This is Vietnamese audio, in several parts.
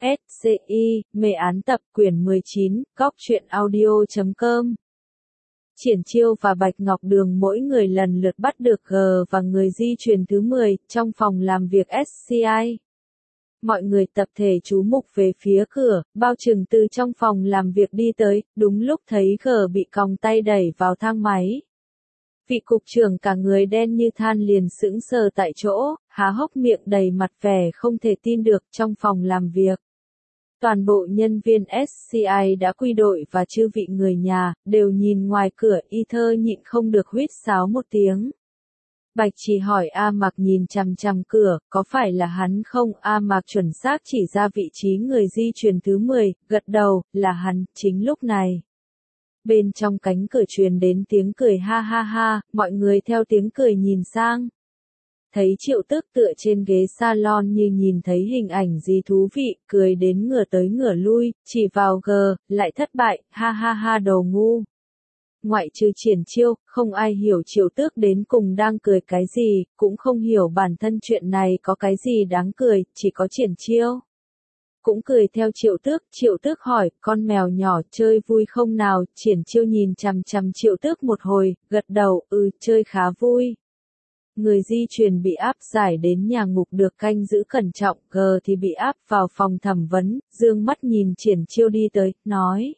SCI, mê án tập quyển 19, góc truyện audio.com. Triển Chiêu và Bạch Ngọc Đường mỗi người lần lượt bắt được G và người di truyền thứ 10, trong phòng làm việc SCI. Mọi người tập thể chú mục về phía cửa, bao chừng từ trong phòng làm việc đi tới, đúng lúc thấy G bị còng tay đẩy vào thang máy. Vị cục trưởng cả người đen như than liền sững sờ tại chỗ, há hốc miệng đầy mặt vẻ không thể tin được. Trong phòng làm việc, toàn bộ nhân viên SCI đã quy đội và chư vị người nhà, đều nhìn ngoài cửa. Y Thơ nhịn không được huýt sáo một tiếng. Bạch Chỉ hỏi A Mạc nhìn chằm chằm cửa, có phải là hắn không? A Mạc chuẩn xác chỉ ra vị trí người di truyền thứ 10, gật đầu, là hắn. Chính lúc này, bên trong cánh cửa truyền đến tiếng cười ha ha ha, mọi người theo tiếng cười nhìn sang. Thấy Triệu Tước tựa trên ghế salon như nhìn thấy hình ảnh gì thú vị, cười đến ngửa tới ngửa lui, chỉ vào G, lại thất bại, ha ha ha đồ ngu. Ngoại trừ Triển Chiêu, không ai hiểu Triệu Tước đến cùng đang cười cái gì, cũng không hiểu bản thân chuyện này có cái gì đáng cười, chỉ có Triển Chiêu cũng cười theo Triệu Tước hỏi, con mèo nhỏ chơi vui không nào? Triển Chiêu nhìn chằm chằm Triệu Tước một hồi, gật đầu, chơi khá vui. Người di truyền bị áp giải đến nhà ngục được canh giữ cẩn trọng, G thì bị áp vào phòng thẩm vấn, dương mắt nhìn Triển Chiêu đi tới, nói.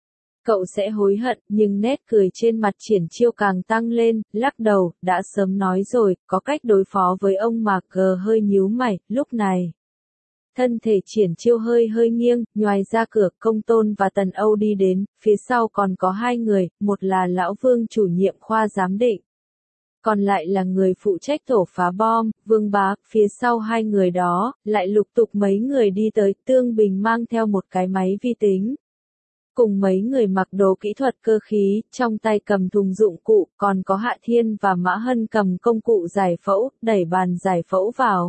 Cậu sẽ hối hận, nhưng nét cười trên mặt Triển Chiêu càng tăng lên, lắc đầu, đã sớm nói rồi, có cách đối phó với ông mà. G hơi nhíu mày, lúc này. Thân thể Triển Chiêu hơi nghiêng, nhoài ra cửa. Công Tôn và Tần Âu đi đến, phía sau còn có hai người, một là Lão Vương chủ nhiệm khoa giám định. Còn lại là người phụ trách tổ phá bom, Vương Bá. Phía sau hai người đó, lại lục tục mấy người đi tới. Tương Bình mang theo một cái máy vi tính. Cùng mấy người mặc đồ kỹ thuật cơ khí, trong tay cầm thùng dụng cụ, còn có Hạ Thiên và Mã Hân cầm công cụ giải phẫu, đẩy bàn giải phẫu vào.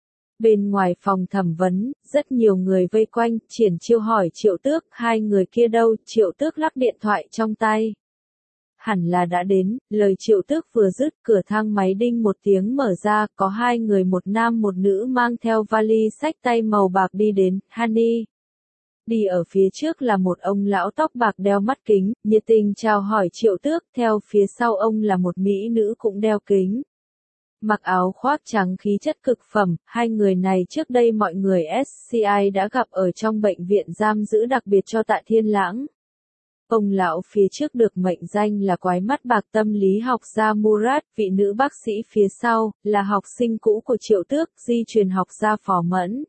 Bên ngoài phòng thẩm vấn, rất nhiều người vây quanh. Triển Chiêu hỏi Triệu Tước, hai người kia đâu? Triệu Tước lắc điện thoại trong tay. Hẳn là đã đến. Lời Triệu Tước vừa dứt, cửa thang máy đinh một tiếng mở ra, có hai người, một nam một nữ mang theo vali xách tay màu bạc đi đến. Honey. Đi ở phía trước là một ông lão tóc bạc đeo mắt kính, nhiệt tình chào hỏi Triệu Tước. Theo phía sau ông là một mỹ nữ cũng đeo kính, mặc áo khoác trắng khí chất cực phẩm. Hai người này trước đây mọi người SCI đã gặp ở trong bệnh viện giam giữ đặc biệt cho Tạ Thiên Lãng. Ông lão phía trước được mệnh danh là quái mắt bạc tâm lý học gia Murad, vị nữ bác sĩ phía sau, là học sinh cũ của Triệu Tước, di truyền học gia Phó Mẫn.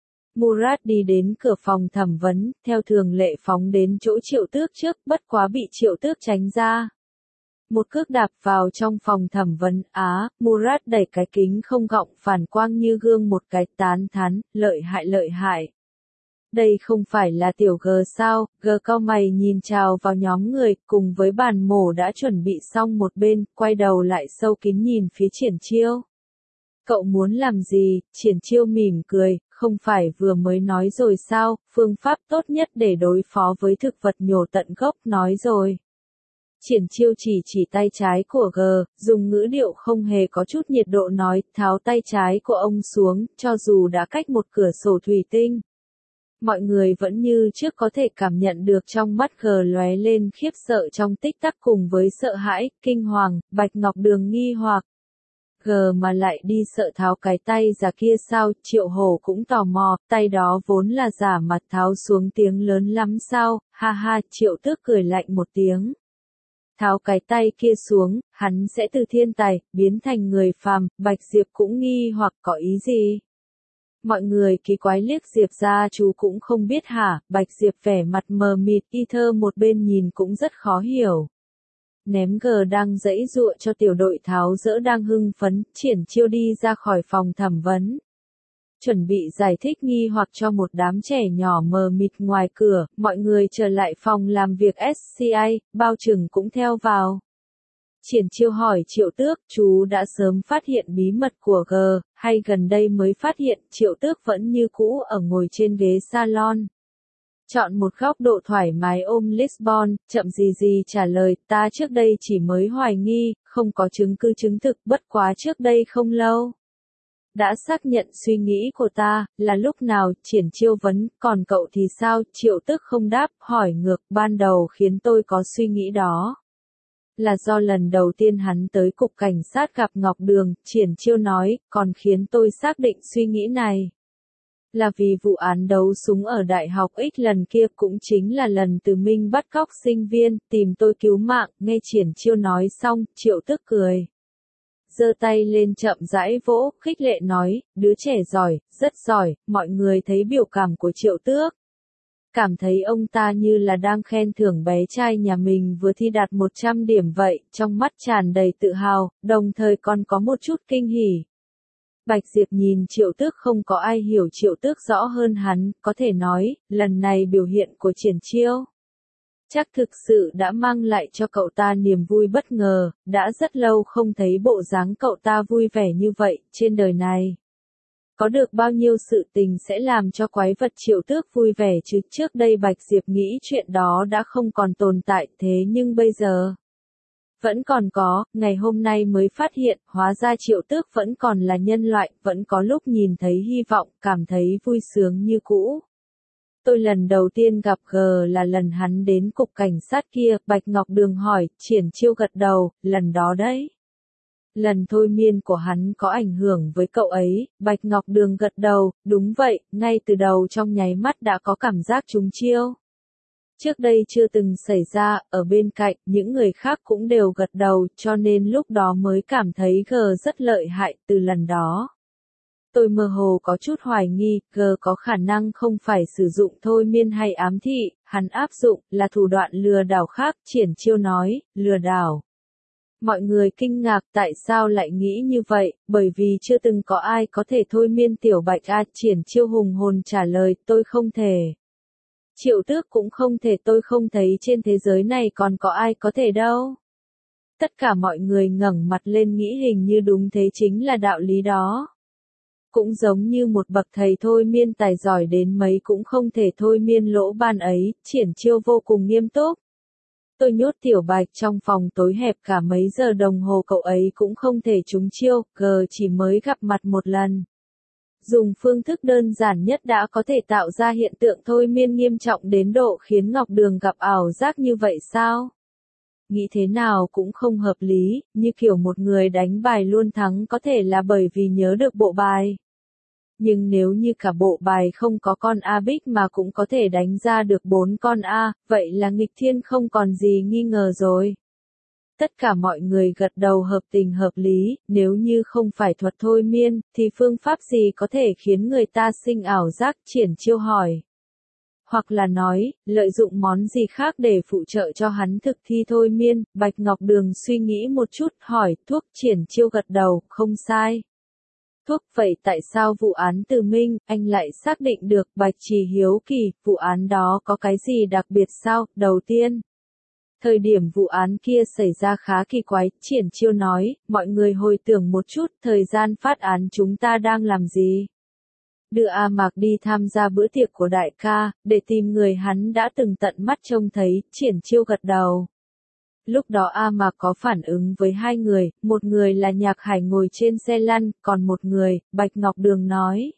Murad đi đến cửa phòng thẩm vấn, theo thường lệ phóng đến chỗ Triệu Tước trước, bất quá bị Triệu Tước tránh ra. Một cước đạp vào trong phòng thẩm vấn. Murad đẩy cái kính không gọng phản quang như gương một cái, tán thán, lợi hại. Đây không phải là tiểu G sao? G cau mày nhìn chào vào nhóm người, cùng với bàn mổ đã chuẩn bị xong một bên, quay đầu lại sâu kín nhìn phía Triển Chiêu. Cậu muốn làm gì? Triển Chiêu mỉm cười, không phải vừa mới nói rồi sao, phương pháp tốt nhất để đối phó với thực vật nhổ tận gốc, nói rồi. Triển Chiêu chỉ tay trái của G, dùng ngữ điệu không hề có chút nhiệt độ nói, tháo tay trái của ông xuống, cho dù đã cách một cửa sổ thủy tinh. Mọi người vẫn như trước có thể cảm nhận được trong mắt G lóe lên khiếp sợ trong tích tắc cùng với sợ hãi, kinh hoàng. Bạch Ngọc Đường nghi hoặc. G mà lại đi sợ tháo cái tay giả kia sao? Triệu Hổ cũng tò mò, tay đó vốn là giả mặt tháo xuống tiếng lớn lắm sao? Ha ha, Triệu Tước cười lạnh một tiếng. Tháo cái tay kia xuống, hắn sẽ từ thiên tài, biến thành người phàm. Bạch Diệp cũng nghi hoặc, có ý gì? Mọi người kỳ quái liếc Diệp ra, chú cũng không biết hả? Bạch Diệp vẻ mặt mờ mịt. Y Thơ một bên nhìn cũng rất khó hiểu. Ném G đang giãy giụa cho tiểu đội tháo dỡ đang hưng phấn. Triển Chiêu đi ra khỏi phòng thẩm vấn, chuẩn bị giải thích nghi hoặc cho một đám trẻ nhỏ mờ mịt ngoài cửa. Mọi người trở lại phòng làm việc SCI, bao chừng cũng theo vào. Triển Chiêu hỏi Triệu Tước, chú đã sớm phát hiện bí mật của G, hay gần đây mới phát hiện? Triệu Tước vẫn như cũ ở ngồi trên ghế salon. Chọn một góc độ thoải mái ôm Lisbon, chậm gì trả lời, ta trước đây chỉ mới hoài nghi, không có chứng cứ chứng thực, bất quá trước đây không lâu. đã xác nhận suy nghĩ của ta, là lúc nào, Triển Chiêu vấn, còn cậu thì sao, Triệu Tước không đáp, hỏi ngược, ban đầu khiến tôi có suy nghĩ đó. Là do lần đầu tiên hắn tới cục cảnh sát gặp Ngọc Đường, Triển Chiêu nói, còn khiến tôi xác định suy nghĩ này. Là vì vụ án đấu súng ở Đại học X lần kia cũng chính là lần Từ Minh bắt cóc sinh viên, tìm tôi cứu mạng, nghe Triển Chiêu nói xong, Triệu Tước cười. Giơ tay lên chậm rãi vỗ, khích lệ nói, đứa trẻ giỏi, rất giỏi, mọi người thấy biểu cảm của Triệu Tước. Cảm thấy ông ta như là đang khen thưởng bé trai nhà mình vừa thi đạt 100 điểm vậy, trong mắt tràn đầy tự hào, đồng thời còn có một chút kinh hỉ. Bạch Diệp nhìn Triệu Tước không có ai hiểu Triệu Tước rõ hơn hắn, có thể nói, lần này biểu hiện của Triển Chiêu chắc thực sự đã mang lại cho cậu ta niềm vui bất ngờ, đã rất lâu không thấy bộ dáng cậu ta vui vẻ như vậy, trên đời này. Có được bao nhiêu sự tình sẽ làm cho quái vật Triệu Tước vui vẻ chứ, trước đây Bạch Diệp nghĩ chuyện đó đã không còn tồn tại, thế nhưng bây giờ vẫn còn có, ngày hôm nay mới phát hiện, hóa ra Triệu Tước vẫn còn là nhân loại, vẫn có lúc nhìn thấy hy vọng, cảm thấy vui sướng như cũ. Tôi lần đầu tiên gặp G là lần hắn đến cục cảnh sát kia, Bạch Ngọc Đường hỏi, Triển Chiêu gật đầu, lần đó đấy. Lần thôi miên của hắn có ảnh hưởng với cậu ấy, Bạch Ngọc Đường gật đầu, đúng vậy, ngay từ đầu trong nháy mắt đã có cảm giác trúng chiêu. Trước đây chưa từng xảy ra, ở bên cạnh, những người khác cũng đều gật đầu, cho nên lúc đó mới cảm thấy G rất lợi hại, từ lần đó. Tôi mơ hồ có chút hoài nghi, G có khả năng không phải sử dụng thôi miên hay ám thị, hắn áp dụng, là thủ đoạn lừa đảo khác, Triển Chiêu nói, lừa đảo. Mọi người kinh ngạc tại sao lại nghĩ như vậy, bởi vì chưa từng có ai có thể thôi miên Tiểu Bạch a, Triển Chiêu hùng hồn trả lời, tôi không thể. Triệu Tước cũng không thể, tôi không thấy trên thế giới này còn có ai có thể đâu. Tất cả mọi người ngẩng mặt lên nghĩ hình như đúng thế chính là đạo lý đó. Cũng giống như một bậc thầy thôi miên tài giỏi đến mấy cũng không thể thôi miên lỗ ban ấy, Triển Chiêu vô cùng nghiêm túc. Tôi nhốt Tiểu Bạch trong phòng tối hẹp cả mấy giờ đồng hồ cậu ấy cũng không thể trúng chiêu, chỉ mới gặp mặt một lần. Dùng phương thức đơn giản nhất đã có thể tạo ra hiện tượng thôi miên nghiêm trọng đến độ khiến Ngọc Đường gặp ảo giác như vậy sao? Nghĩ thế nào cũng không hợp lý, như kiểu một người đánh bài luôn thắng có thể là bởi vì nhớ được bộ bài. Nhưng nếu như cả bộ bài không có con A bích mà cũng có thể đánh ra được 4 con A, vậy là nghịch thiên không còn gì nghi ngờ rồi. Tất cả mọi người gật đầu hợp tình hợp lý, nếu như không phải thuật thôi miên, thì phương pháp gì có thể khiến người ta sinh ảo giác, Triển Chiêu hỏi. Hoặc là nói, lợi dụng món gì khác để phụ trợ cho hắn thực thi thôi miên, Bạch Ngọc Đường suy nghĩ một chút, hỏi, thuốc, Triển Chiêu gật đầu, không sai. Thuốc, vậy tại sao vụ án Từ Minh, anh lại xác định được, Bạch Trì hiếu kỳ, vụ án đó có cái gì đặc biệt sao, đầu tiên. Thời điểm vụ án kia xảy ra khá kỳ quái, Triển Chiêu nói, mọi người hồi tưởng một chút, thời gian phát án chúng ta đang làm gì? Đưa A Mạc đi tham gia bữa tiệc của đại ca, để tìm người hắn đã từng tận mắt trông thấy, Triển Chiêu gật đầu. Lúc đó A Mạc có phản ứng với hai người, một người là Nhạc Hải ngồi trên xe lăn, còn một người, Bạch Ngọc Đường nói.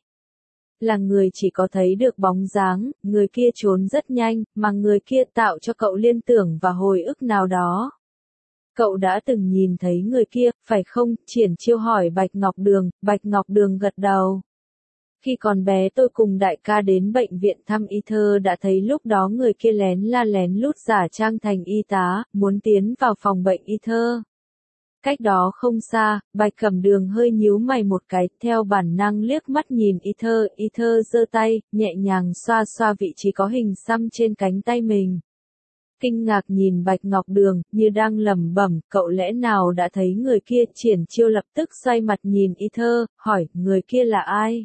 Là người chỉ có thấy được bóng dáng, người kia trốn rất nhanh, mà người kia tạo cho cậu liên tưởng và hồi ức nào đó. Cậu đã từng nhìn thấy người kia, phải không? Triển Chiêu hỏi Bạch Ngọc Đường gật đầu. Khi còn bé tôi cùng đại ca đến bệnh viện thăm y thơ đã thấy lúc đó người kia lén lút giả trang thành y tá, muốn tiến vào phòng bệnh y thơ. Cách đó không xa, Bạch Cẩm Đường hơi nhíu mày một cái, theo bản năng liếc mắt nhìn y thơ giơ tay, nhẹ nhàng xoa xoa vị trí có hình xăm trên cánh tay mình. Kinh ngạc nhìn Bạch Ngọc Đường, như đang lẩm bẩm, cậu lẽ nào đã thấy người kia? Triển Chiêu lập tức xoay mặt nhìn y thơ, hỏi, người kia là ai?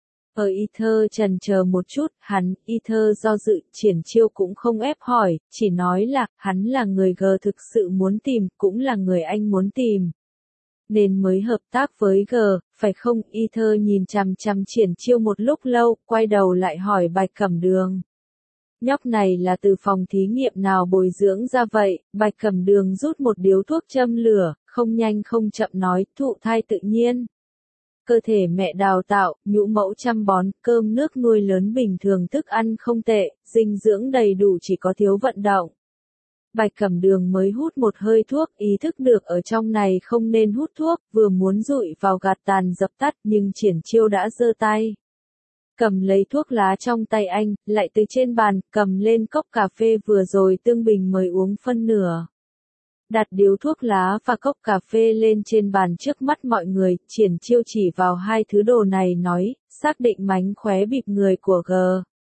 Y thơ chần chờ một chút, y thơ do dự, Triển Chiêu cũng không ép hỏi, chỉ nói là, hắn là người G thực sự muốn tìm, cũng là người anh muốn tìm. Nên mới hợp tác với G, phải không? Y thơ nhìn chằm chằm Triển Chiêu một lúc lâu, quay đầu lại hỏi Bạch Cẩm Đường. Nhóc này là từ phòng thí nghiệm nào bồi dưỡng ra vậy? Bạch Cẩm Đường rút một điếu thuốc châm lửa, không nhanh không chậm nói, thụ thai tự nhiên. cơ thể mẹ đào tạo, nhũ mẫu chăm bón, cơm nước nuôi lớn bình thường, thức ăn không tệ, dinh dưỡng đầy đủ, chỉ có thiếu vận động. Bạch Cẩm Đường mới hút một hơi thuốc, ý thức được ở trong này không nên hút thuốc, vừa muốn dụi vào gạt tàn dập tắt nhưng Triển Chiêu đã giơ tay. Cầm lấy thuốc lá trong tay anh, lại từ trên bàn, cầm lên cốc cà phê vừa rồi Tương Bình mới uống phân nửa. Đặt điếu thuốc lá và cốc cà phê lên trên bàn trước mắt mọi người, Triển Chiêu chỉ vào hai thứ đồ này nói, xác định mánh khóe bịp người của G.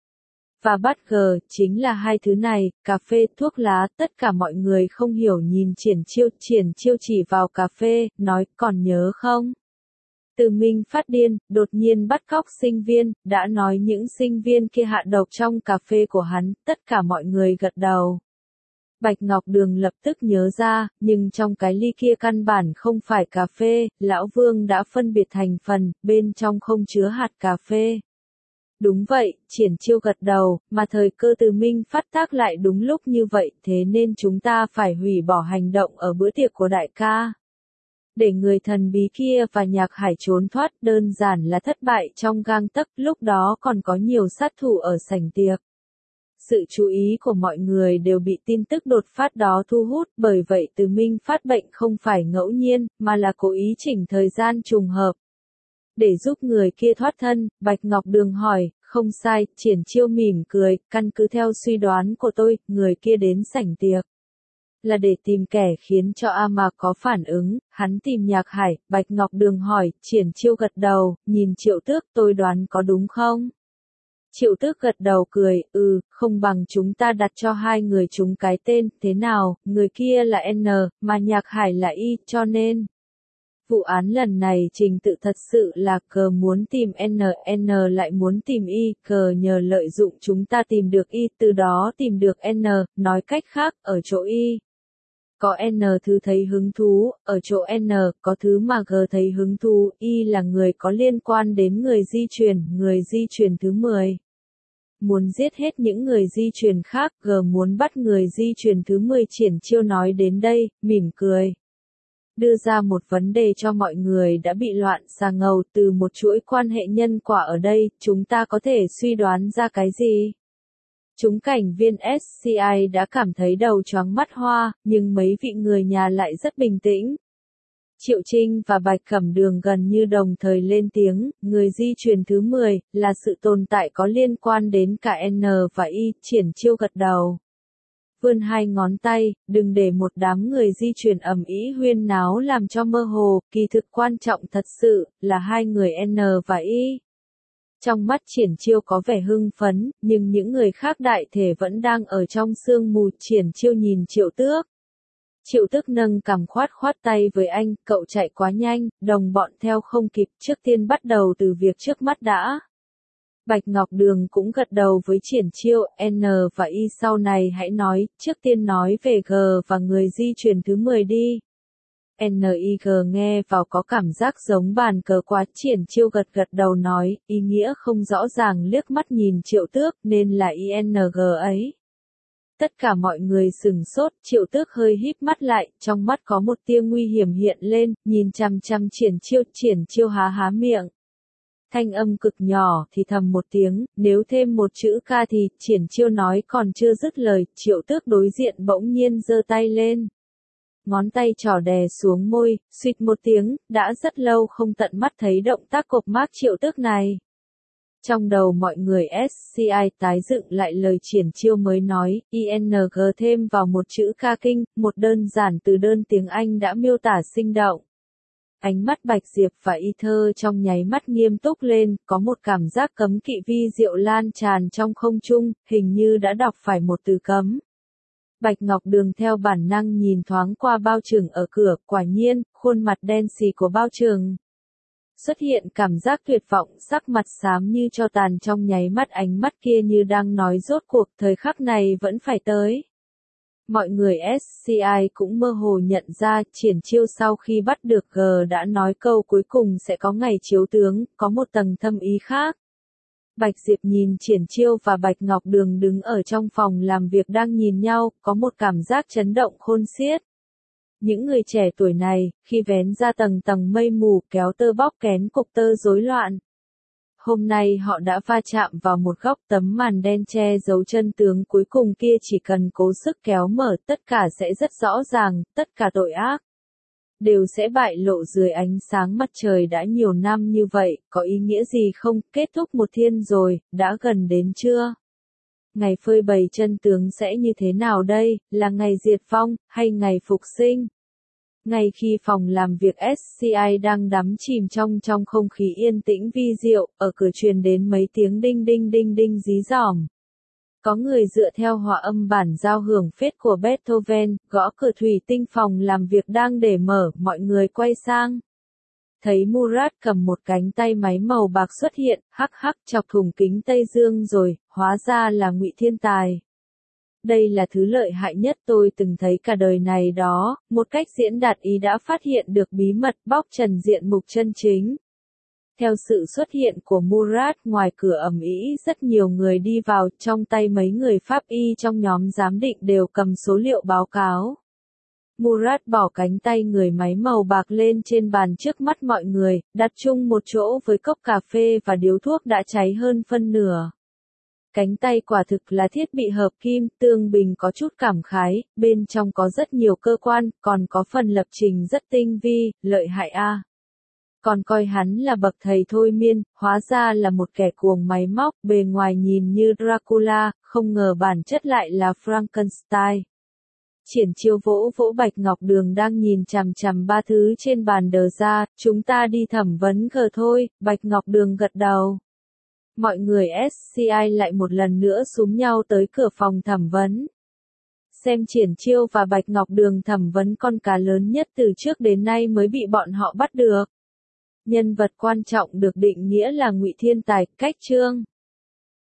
Và bắt G, chính là hai thứ này, cà phê, thuốc lá, tất cả mọi người không hiểu nhìn Triển Chiêu chỉ vào cà phê, nói, còn nhớ không? Từ Minh phát điên, đột nhiên bắt cóc sinh viên, đã nói những sinh viên kia hạ độc trong cà phê của hắn, tất cả mọi người gật đầu. Bạch Ngọc Đường lập tức nhớ ra, nhưng trong cái ly kia căn bản không phải cà phê, Lão Vương đã phân biệt thành phần, bên trong không chứa hạt cà phê. Đúng vậy, Triển Chiêu gật đầu, mà thời cơ Từ Minh phát tác lại đúng lúc như vậy, thế nên chúng ta phải hủy bỏ hành động ở bữa tiệc của đại ca. Để người thần bí kia và Nhạc Hải trốn thoát đơn giản là thất bại trong gang tấc, lúc đó còn có nhiều sát thủ ở sảnh tiệc. Sự chú ý của mọi người đều bị tin tức đột phát đó thu hút, bởi vậy Từ Minh phát bệnh không phải ngẫu nhiên, mà là cố ý chỉnh thời gian trùng hợp. Để giúp người kia thoát thân, Bạch Ngọc Đường hỏi, không sai, Triển Chiêu mỉm cười, căn cứ theo suy đoán của tôi, người kia đến sảnh tiệc là để tìm kẻ khiến cho A Mạc có phản ứng, hắn tìm Nhạc Hải, Bạch Ngọc Đường hỏi, Triển Chiêu gật đầu, nhìn Triệu Tước, tôi đoán có đúng không? Triệu Tước gật đầu cười, không bằng chúng ta đặt cho hai người chúng cái tên, thế nào, người kia là N, mà Nhạc Hải là Y, cho nên. Vụ án lần này trình tự thật sự là cờ muốn tìm N lại muốn tìm Y, cờ nhờ lợi dụng chúng ta tìm được Y, từ đó tìm được N, nói cách khác, ở chỗ Y. Có N thứ thấy hứng thú, ở chỗ N, có thứ mà G thấy hứng thú, Y là người có liên quan đến người di chuyển thứ 10. Muốn giết hết những người di chuyển khác, G muốn bắt người di chuyển thứ 10. Triển Chiêu nói đến đây, mỉm cười. Đưa ra một vấn đề cho mọi người đã bị loạn xà ngầu từ một chuỗi quan hệ nhân quả ở đây, chúng ta có thể suy đoán ra cái gì? Chúng cảnh viên SCI đã cảm thấy đầu choáng mắt hoa, nhưng mấy vị người nhà lại rất bình tĩnh. Triệu Trinh và Bạch Cẩm Đường gần như đồng thời lên tiếng, người di truyền thứ 10, là sự tồn tại có liên quan đến cả N và Y, Triển Chiêu gật đầu. Vươn hai ngón tay, đừng để một đám người di truyền ầm ĩ huyên náo làm cho mơ hồ, kỳ thực quan trọng thật sự, là hai người N và Y. Trong mắt Triển Chiêu có vẻ hưng phấn, nhưng những người khác đại thể vẫn đang ở trong sương mù. Triển Chiêu nhìn Triệu Tước. Triệu Tước nâng cằm khoát tay với anh, cậu chạy quá nhanh, đồng bọn theo không kịp, trước tiên bắt đầu từ việc trước mắt đã. Bạch Ngọc Đường cũng gật đầu với Triển Chiêu, N và Y sau này hãy nói, trước tiên nói về G và người di truyền thứ 10 đi. NIG nghe vào có cảm giác giống bàn cờ quá, Triển Chiêu gật đầu nói, ý nghĩa không rõ ràng, liếc mắt nhìn Triệu Tước, nên là ING ấy. Tất cả mọi người sừng sốt, Triệu Tước hơi híp mắt lại, trong mắt có một tia nguy hiểm hiện lên, nhìn chằm chằm Triển Chiêu há miệng. Thanh âm cực nhỏ thì thầm một tiếng, nếu thêm một chữ K thì, Triển Chiêu nói còn chưa dứt lời, Triệu Tước đối diện bỗng nhiên giơ tay lên. Ngón tay trỏ đè xuống môi, suýt một tiếng, đã rất lâu không tận mắt thấy động tác cộp mác Triệu Tước này. Trong đầu mọi người SCI tái dựng lại lời Triển Chiêu mới nói, ING thêm vào một chữ K kinh, một đơn giản từ đơn tiếng Anh đã miêu tả sinh động. Ánh mắt Bạch Diệp và Y Thơ trong nháy mắt nghiêm túc lên, có một cảm giác cấm kỵ vi diệu lan tràn trong không trung, hình như đã đọc phải một từ cấm. Bạch Ngọc Đường theo bản năng nhìn thoáng qua Bao Trừng ở cửa, quả nhiên, khuôn mặt đen xì của Bao Trừng xuất hiện cảm giác tuyệt vọng, sắc mặt xám như tro tàn, trong nháy mắt ánh mắt kia như đang nói rốt cuộc thời khắc này vẫn phải tới. Mọi người SCI cũng mơ hồ nhận ra, Triển Chiêu sau khi bắt được G đã nói câu cuối cùng sẽ có ngày chiếu tướng, có một tầng thâm ý khác. Bạch Diệp nhìn Triển Chiêu và Bạch Ngọc Đường đứng ở trong phòng làm việc đang nhìn nhau, có một cảm giác chấn động khôn xiết. Những người trẻ tuổi này, khi vén ra tầng tầng mây mù kéo tơ bóc kén cục tơ rối loạn. Hôm nay họ đã va chạm vào một góc tấm màn đen che giấu chân tướng cuối cùng kia, chỉ cần cố sức kéo mở tất cả sẽ rất rõ ràng, tất cả tội ác đều sẽ bại lộ dưới ánh sáng mặt trời. Đã nhiều năm như vậy, có ý nghĩa gì không? Kết thúc một thiên rồi, đã gần đến chưa? Ngày phơi bày chân tướng sẽ như thế nào đây, là ngày diệt vong, hay ngày phục sinh? Ngay khi phòng làm việc SCI đang đắm chìm trong không khí yên tĩnh vi diệu, ở cửa truyền đến mấy tiếng đinh đinh đinh đinh dí dỏm. Có người dựa theo hòa âm bản giao hưởng phết của Beethoven, gõ cửa thủy tinh phòng làm việc đang để mở, mọi người quay sang. Thấy Murat cầm một cánh tay máy màu bạc xuất hiện, hắc hắc chọc thủng kính Tây Dương rồi, hóa ra là Ngụy Thiên Tài. Đây là thứ lợi hại nhất tôi từng thấy cả đời này đó, một cách diễn đạt ý đã phát hiện được bí mật bóc trần diện mục chân chính. Theo sự xuất hiện của Murat, ngoài cửa ầm ĩ rất nhiều người đi vào, trong tay mấy người pháp y trong nhóm giám định đều cầm số liệu báo cáo. Murat bỏ cánh tay người máy màu bạc lên trên bàn trước mắt mọi người, đặt chung một chỗ với cốc cà phê và điếu thuốc đã cháy hơn phân nửa. Cánh tay quả thực là thiết bị hợp kim, Tương Bình có chút cảm khái, bên trong có rất nhiều cơ quan, còn có phần lập trình rất tinh vi, lợi hại a. Còn coi hắn là bậc thầy thôi miên, hóa ra là một kẻ cuồng máy móc, bề ngoài nhìn như Dracula, không ngờ bản chất lại là Frankenstein. Triển Chiêu vỗ vỗ Bạch Ngọc Đường đang nhìn chằm chằm ba thứ trên bàn đờ ra, chúng ta đi thẩm vấn cờ thôi, Bạch Ngọc Đường gật đầu. Mọi người SCI lại một lần nữa xúm nhau tới cửa phòng thẩm vấn. Xem Triển Chiêu và Bạch Ngọc Đường thẩm vấn con cá lớn nhất từ trước đến nay mới bị bọn họ bắt được. Nhân vật quan trọng được định nghĩa là Ngụy Thiên Tài, cách chương.